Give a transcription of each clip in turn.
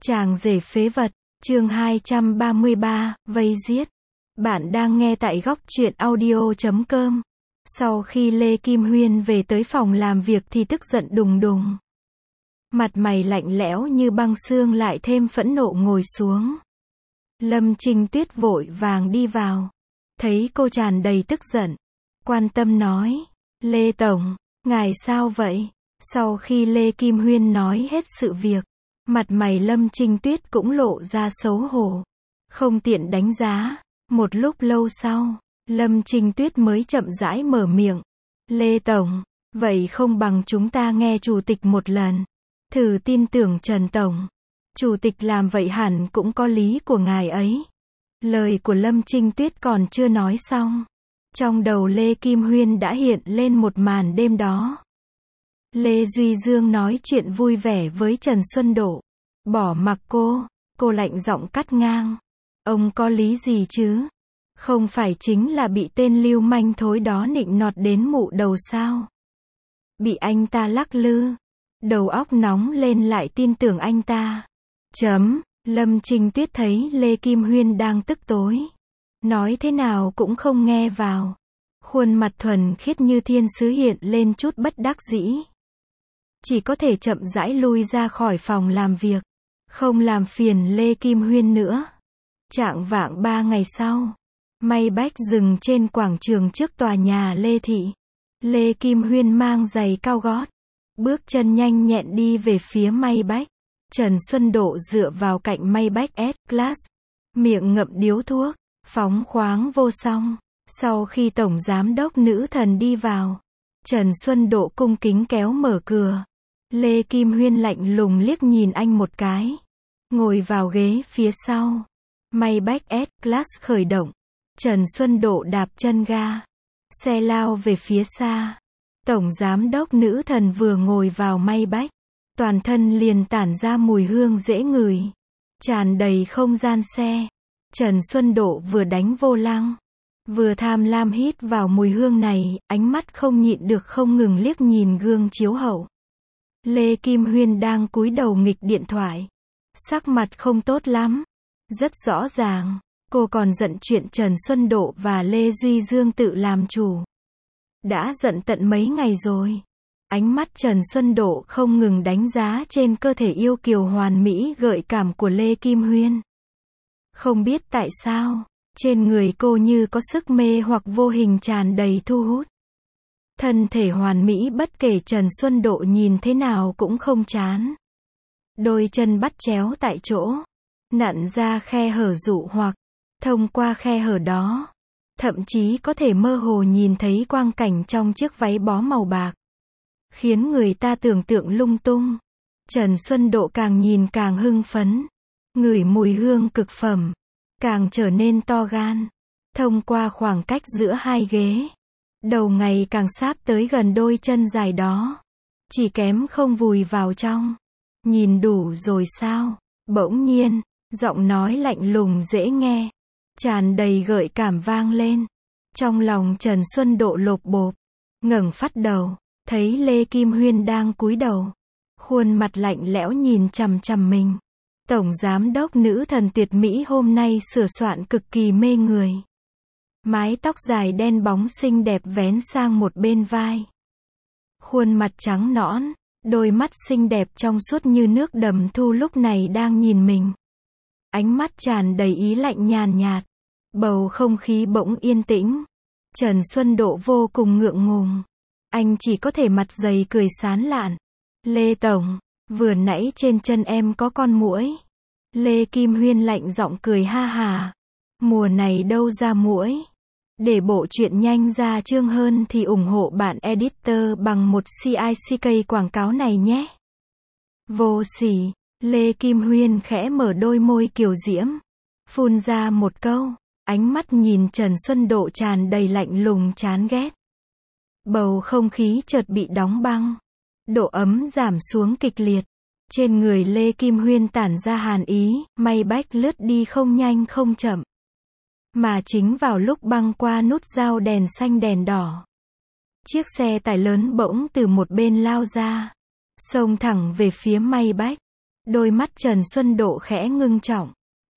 Chàng rể phế vật, chương 233, vây giết. Bạn đang nghe tại góc truyện audio.com. Sau khi Lê Kim Huyên về tới phòng làm việc thì tức giận đùng đùng. Mặt mày lạnh lẽo như băng xương lại thêm phẫn nộ ngồi xuống. Lâm Trinh Tuyết vội vàng đi vào. Thấy cô tràn đầy tức giận. Quan tâm nói, Lê Tổng, ngài sao vậy? Sau khi Lê Kim Huyên nói hết sự việc, mặt mày Lâm Trinh Tuyết cũng lộ ra xấu hổ. Không tiện đánh giá. Một lúc lâu sau, Lâm Trinh Tuyết mới chậm rãi mở miệng. Lê Tổng, vậy không bằng chúng ta nghe Chủ tịch một lần. Thử tin tưởng Trần Tổng. Chủ tịch làm vậy hẳn cũng có lý của ngài ấy. Lời của Lâm Trinh Tuyết còn chưa nói xong. Trong đầu Lê Kim Huyên đã hiện lên một màn đêm đó. Lê Duy Dương nói chuyện vui vẻ với Trần Xuân Độ. Bỏ mặc cô lạnh giọng cắt ngang. Ông có lý gì chứ? Không phải chính là bị tên lưu manh thối đó nịnh nọt đến mụ đầu sao? Bị anh ta lắc lư. Đầu óc nóng lên lại tin tưởng anh ta. Lâm Trinh Tuyết thấy Lê Kim Huyên đang tức tối. Nói thế nào cũng không nghe vào. Khuôn mặt thuần khiết như thiên sứ hiện lên chút bất đắc dĩ. Chỉ có thể chậm rãi lui ra khỏi phòng làm việc. Không làm phiền Lê Kim Huyên nữa. Chạng vạng 3 ngày sau, Maybach dừng trên quảng trường trước tòa nhà Lê Thị. Lê Kim Huyên mang giày cao gót, bước chân nhanh nhẹn đi về phía Maybach. Trần Xuân Độ dựa vào cạnh Maybach S-Class, miệng ngậm điếu thuốc, phóng khoáng vô song. Sau khi Tổng Giám đốc nữ thần đi vào, Trần Xuân Độ cung kính kéo mở cửa. Lê Kim Huyên lạnh lùng liếc nhìn anh một cái. Ngồi vào ghế phía sau. Maybach S-Class khởi động. Trần Xuân Độ đạp chân ga. Xe lao về phía xa. Tổng Giám đốc nữ thần vừa ngồi vào Maybach. Toàn thân liền tản ra mùi hương dễ ngửi. Tràn đầy không gian xe. Trần Xuân Độ vừa đánh vô lăng. Vừa tham lam hít vào mùi hương này, ánh mắt không nhịn được không ngừng liếc nhìn gương chiếu hậu. Lê Kim Huyên đang cúi đầu nghịch điện thoại. Sắc mặt không tốt lắm. Rất rõ ràng, cô còn giận chuyện Trần Xuân Độ và Lê Duy Dương tự làm chủ. Đã giận tận mấy ngày rồi. Ánh mắt Trần Xuân Độ không ngừng đánh giá trên cơ thể yêu kiều hoàn mỹ gợi cảm của Lê Kim Huyên. Không biết tại sao, trên người cô như có sức mê hoặc vô hình tràn đầy thu hút. Thân thể hoàn mỹ bất kể Trần Xuân Độ nhìn thế nào cũng không chán. Đôi chân bắt chéo tại chỗ, nặn ra khe hở dụ hoặc, thông qua khe hở đó, thậm chí có thể mơ hồ nhìn thấy quang cảnh trong chiếc váy bó màu bạc. Khiến người ta tưởng tượng lung tung. Trần Xuân Độ càng nhìn càng hưng phấn. Ngửi mùi hương cực phẩm. Càng trở nên to gan. Thông qua khoảng cách giữa hai ghế. Đầu ngày càng sáp tới gần đôi chân dài đó. Chỉ kém không vùi vào trong. Nhìn đủ rồi sao? Bỗng nhiên, giọng nói lạnh lùng dễ nghe. Tràn đầy gợi cảm vang lên. Trong lòng Trần Xuân Độ lộp bộp. Ngẩng phát đầu. Thấy Lê Kim Huyên đang cúi đầu. Khuôn mặt lạnh lẽo nhìn chằm chằm mình. Tổng Giám đốc nữ thần tuyệt mỹ hôm nay sửa soạn cực kỳ mê người. Mái tóc dài đen bóng xinh đẹp vén sang một bên vai. Khuôn mặt trắng nõn, đôi mắt xinh đẹp trong suốt như nước đầm thu lúc này đang nhìn mình. Ánh mắt tràn đầy ý lạnh nhàn nhạt. Bầu không khí bỗng yên tĩnh. Trần Xuân Độ vô cùng ngượng ngùng. Anh chỉ có thể mặt dày cười sán lạn. Lê Tổng, vừa nãy trên chân em có con muỗi. Lê Kim Huyên lạnh giọng cười ha hà. Mùa này đâu ra muỗi. Để bộ truyện nhanh ra chương hơn thì ủng hộ bạn editor bằng một CICK quảng cáo này nhé. Vô sỉ. Lê Kim Huyên khẽ mở đôi môi kiều diễm. Phun ra một câu. Ánh mắt nhìn Trần Xuân Độ tràn đầy lạnh lùng chán ghét. Bầu không khí chợt bị đóng băng. Độ ấm giảm xuống kịch liệt. Trên người Lê Kim Huyên tản ra hàn ý, Maybach lướt đi không nhanh không chậm. Mà chính vào lúc băng qua nút giao đèn xanh đèn đỏ. Chiếc xe tải lớn bỗng từ một bên lao ra. Xông thẳng về phía Maybach. Đôi mắt Trần Xuân Độ khẽ ngưng trọng.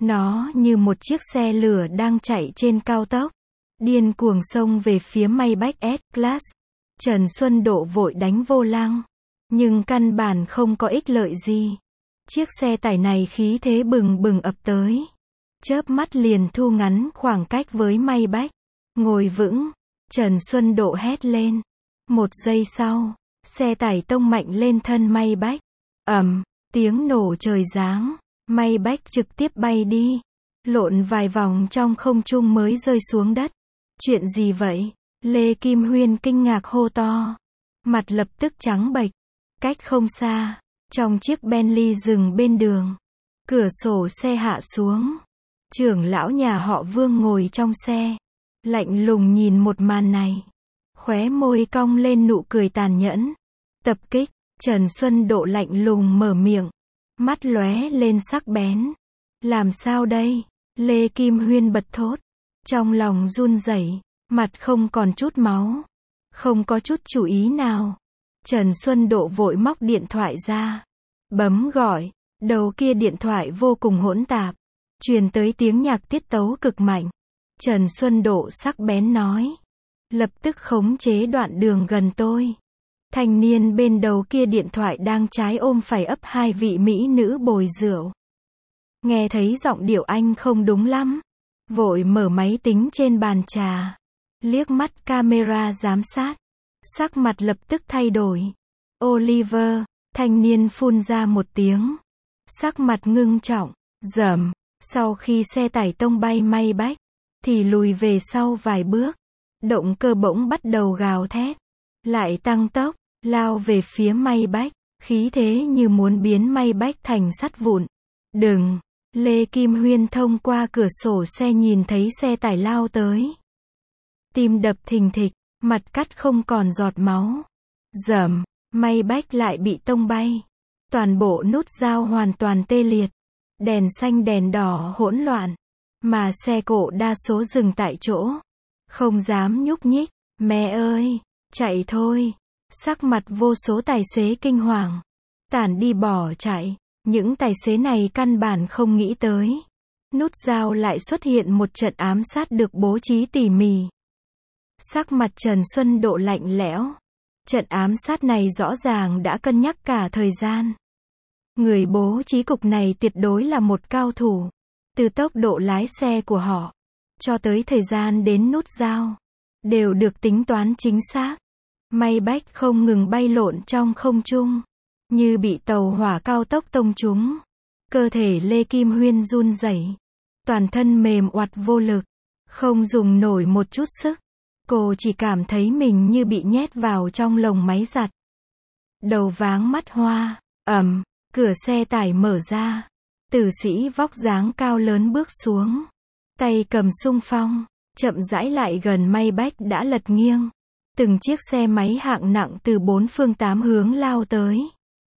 Nó như một chiếc xe lửa đang chạy trên cao tốc, điên cuồng xông về phía Maybach S-Class. Trần Xuân Độ vội đánh vô lăng, nhưng căn bản không có ích lợi gì. Chiếc xe tải này khí thế bừng bừng ập tới, chớp mắt liền thu ngắn khoảng cách với Maybach. Ngồi vững, Trần Xuân Độ hét lên. Một giây sau, xe tải tông mạnh lên thân Maybach. Ầm, tiếng nổ trời giáng, Maybach trực tiếp bay đi, lộn vài vòng trong không trung mới rơi xuống đất. Chuyện gì vậy? Lê Kim Huyên kinh ngạc hô to. Mặt lập tức trắng bệch. Cách không xa, trong chiếc Bentley dừng bên đường, cửa sổ xe hạ xuống. Trưởng lão nhà họ Vương ngồi trong xe, lạnh lùng nhìn một màn này, khóe môi cong lên nụ cười tàn nhẫn. Tập kích. Trần Xuân Độ lạnh lùng mở miệng, mắt lóe lên sắc bén. Làm sao đây? Lê Kim Huyên bật thốt, trong lòng run rẩy, mặt không còn chút máu, không có chút chủ ý nào. Trần Xuân Độ vội móc điện thoại ra, bấm gọi. Đầu kia điện thoại vô cùng hỗn tạp, truyền tới tiếng nhạc tiết tấu cực mạnh. Trần Xuân Độ sắc bén nói, lập tức khống chế đoạn đường gần tôi. Thanh niên bên đầu kia điện thoại đang trái ôm phải ấp hai vị mỹ nữ bồi rượu. Nghe thấy giọng điệu anh không đúng lắm, vội mở máy tính trên bàn trà, liếc mắt camera giám sát, sắc mặt lập tức thay đổi. Oliver, thanh niên phun ra một tiếng, sắc mặt ngưng trọng. Rầm, sau khi xe tải tông bay Maybach, thì lùi về sau vài bước, động cơ bỗng bắt đầu gào thét, lại tăng tốc, lao về phía Maybach, khí thế như muốn biến Maybach thành sắt vụn. Đừng! Lê Kim Huyên thông qua cửa sổ xe nhìn thấy xe tải lao tới. Tim đập thình thịch, mặt cắt không còn giọt máu. Rầm, Maybach lại bị tông bay. Toàn bộ nút giao hoàn toàn tê liệt. Đèn xanh đèn đỏ hỗn loạn. Mà xe cộ đa số dừng tại chỗ, không dám nhúc nhích. Mẹ ơi, chạy thôi! Sắc mặt vô số tài xế kinh hoàng, tản đi bỏ chạy. Những tài xế này căn bản không nghĩ tới, nút giao lại xuất hiện một trận ám sát được bố trí tỉ mỉ. Sắc mặt Trần Xuân Độ lạnh lẽo. Trận ám sát này rõ ràng đã cân nhắc cả thời gian. Người bố trí cục này tuyệt đối là một cao thủ. Từ tốc độ lái xe của họ, cho tới thời gian đến nút giao, đều được tính toán chính xác. Maybach không ngừng bay lộn trong không trung, như bị tàu hỏa cao tốc tông trúng. Cơ thể Lê Kim Huyên run rẩy, toàn thân mềm oặt vô lực, không dùng nổi một chút sức. Cô chỉ cảm thấy mình như bị nhét vào trong lồng máy giặt. Đầu váng mắt hoa. Ầm, cửa xe tải mở ra. Tử sĩ vóc dáng cao lớn bước xuống, tay cầm xung phong, chậm rãi lại gần Maybach đã lật nghiêng. Từng chiếc xe máy hạng nặng từ bốn phương tám hướng lao tới,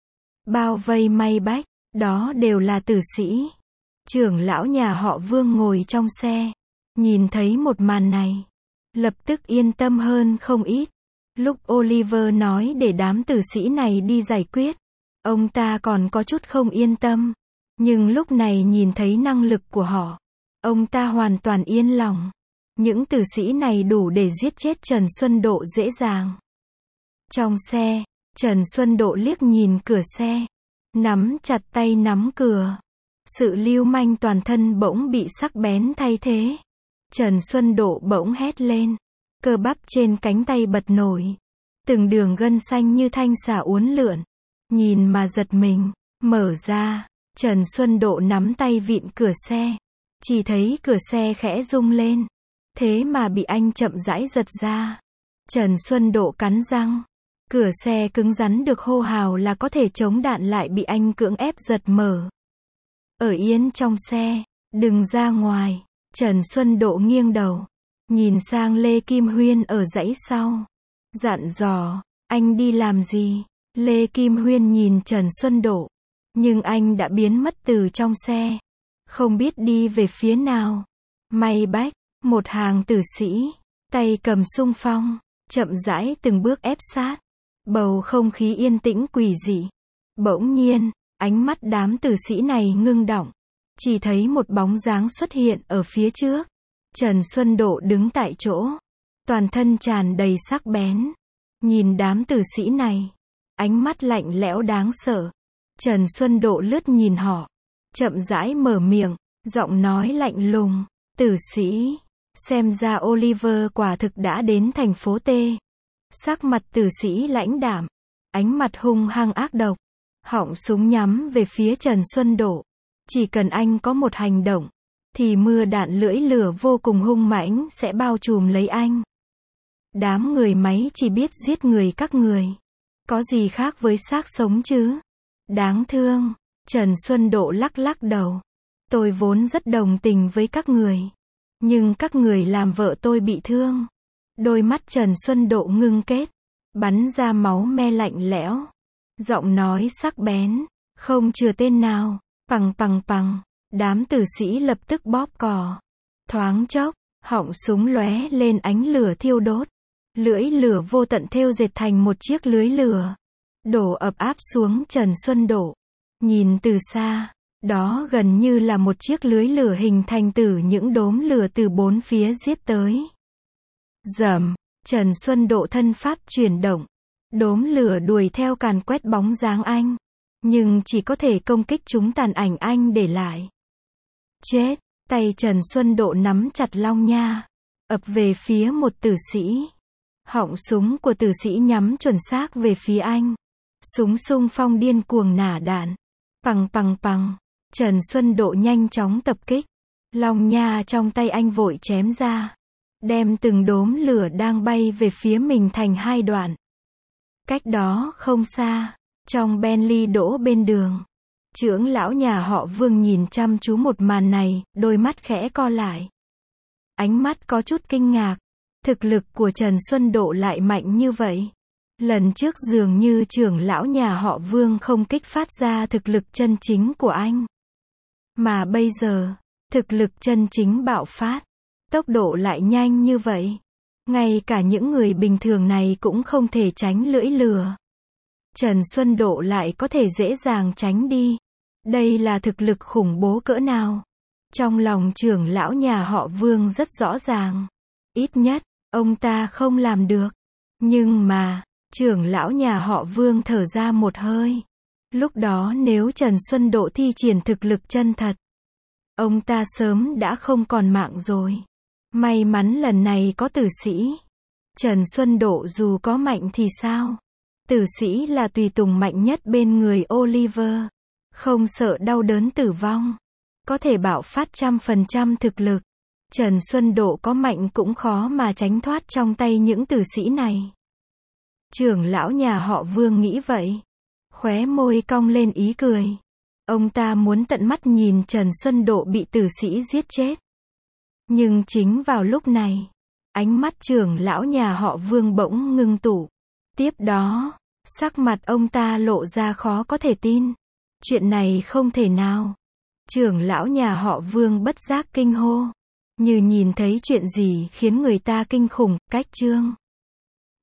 bao vây Maybach. Đó đều là tử sĩ. Trưởng lão nhà họ Vương ngồi trong xe, nhìn thấy một màn này, lập tức yên tâm hơn không ít. Lúc Oliver nói để đám tử sĩ này đi giải quyết, ông ta còn có chút không yên tâm. Nhưng lúc này nhìn thấy năng lực của họ, ông ta hoàn toàn yên lòng. Những tử sĩ này đủ để giết chết Trần Xuân Độ dễ dàng. Trong xe, Trần Xuân Độ liếc nhìn cửa xe, nắm chặt tay nắm cửa. Sự lưu manh toàn thân bỗng bị sắc bén thay thế. Trần Xuân Độ bỗng hét lên, cơ bắp trên cánh tay bật nổi, từng đường gân xanh như thanh xà uốn lượn, nhìn mà giật mình. Mở ra, Trần Xuân Độ nắm tay vịn cửa xe, chỉ thấy cửa xe khẽ rung lên, thế mà bị anh chậm rãi giật ra. Trần Xuân Độ cắn răng, cửa xe cứng rắn được hô hào là có thể chống đạn lại bị anh cưỡng ép giật mở. Ở yên trong xe, đừng ra ngoài. Trần Xuân Độ nghiêng đầu, nhìn sang Lê Kim Huyên ở dãy sau, dặn dò, anh đi làm gì? Lê Kim Huyên nhìn Trần Xuân Độ, nhưng anh đã biến mất từ trong xe, không biết đi về phía nào. Maybach, một hàng tử sĩ, tay cầm xung phong, chậm rãi từng bước ép sát. Bầu không khí yên tĩnh quỷ dị. Bỗng nhiên, Ánh mắt đám tử sĩ này ngưng đọng. Chỉ thấy một bóng dáng xuất hiện ở phía trước. Trần Xuân Độ đứng tại chỗ. Toàn thân tràn đầy sắc bén. Nhìn đám tử sĩ này. Ánh mắt lạnh lẽo đáng sợ. Trần Xuân Độ lướt nhìn họ. Chậm rãi mở miệng. Giọng nói lạnh lùng. Tử sĩ. Xem ra Oliver quả thực đã đến thành phố T. Sắc mặt tử sĩ lãnh đạm. Ánh mặt hung hăng ác độc. Họng súng nhắm về phía Trần Xuân Độ. Chỉ cần anh có một hành động, thì mưa đạn lưỡi lửa vô cùng hung mãnh sẽ bao trùm lấy anh. Đám người máy chỉ biết giết người các người. Có gì khác với xác sống chứ? Đáng thương. Trần Xuân Độ lắc lắc đầu. Tôi vốn rất đồng tình với các người. Nhưng các người làm vợ tôi bị thương. Đôi mắt Trần Xuân Độ ngưng kết. Bắn ra máu me lạnh lẽo. Giọng nói sắc bén. Không chừa tên nào. Pằng pằng pằng. Đám tử sĩ lập tức bóp cò. Thoáng chốc, họng súng lóe lên ánh lửa thiêu đốt. Lưỡi lửa vô tận thêu dệt thành một chiếc lưới lửa. Đổ ập áp xuống Trần Xuân Độ. Nhìn từ xa, đó gần như là một chiếc lưới lửa hình thành từ những đốm lửa từ bốn phía giết tới. Rầm, Trần Xuân Độ thân pháp chuyển động. Đốm lửa đuổi theo càn quét bóng dáng anh. Nhưng chỉ có thể công kích chúng tàn ảnh anh để lại. Chết, tay Trần Xuân Độ nắm chặt long nha. Ập về phía một tử sĩ. Họng súng của tử sĩ nhắm chuẩn xác về phía anh. Súng xung phong điên cuồng nả đạn. Pằng pằng pằng. Trần Xuân Độ nhanh chóng tập kích. Long nha trong tay anh vội chém ra. Đem từng đốm lửa đang bay về phía mình thành hai đoạn. Cách đó không xa. Trong Bentley đỗ bên đường. Trưởng lão nhà họ Vương nhìn chăm chú một màn này, đôi mắt khẽ co lại. Ánh mắt có chút kinh ngạc. Thực lực của Trần Xuân Độ lại mạnh như vậy. Lần trước dường như trưởng lão nhà họ Vương không kích phát ra thực lực chân chính của anh. Mà bây giờ, thực lực chân chính bạo phát. Tốc độ lại nhanh như vậy. Ngay cả những người bình thường này cũng không thể tránh lưỡi lửa. Trần Xuân Độ lại có thể dễ dàng tránh đi. Đây là thực lực khủng bố cỡ nào? Trong lòng trưởng lão nhà họ Vương rất rõ ràng. Ít nhất, ông ta không làm được. Nhưng mà, trưởng lão nhà họ Vương thở ra một hơi. Lúc đó nếu Trần Xuân Độ thi triển thực lực chân thật, ông ta sớm đã không còn mạng rồi. May mắn lần này có tử sĩ. Trần Xuân Độ dù có mạnh thì sao? Tử sĩ là tùy tùng mạnh nhất bên người Oliver. Không sợ đau đớn tử vong. Có thể bạo phát 100% thực lực. Trần Xuân Độ có mạnh cũng khó mà tránh thoát trong tay những tử sĩ này. Trưởng lão nhà họ Vương nghĩ vậy. Khóe môi cong lên ý cười. Ông ta muốn tận mắt nhìn Trần Xuân Độ bị tử sĩ giết chết. Nhưng chính vào lúc này, ánh mắt trưởng lão nhà họ Vương bỗng ngưng tụ. Tiếp đó, sắc mặt ông ta lộ ra khó có thể tin. Chuyện này không thể nào. Trưởng lão nhà họ Vương bất giác kinh hô. Như nhìn thấy chuyện gì khiến người ta kinh khủng, cách chương.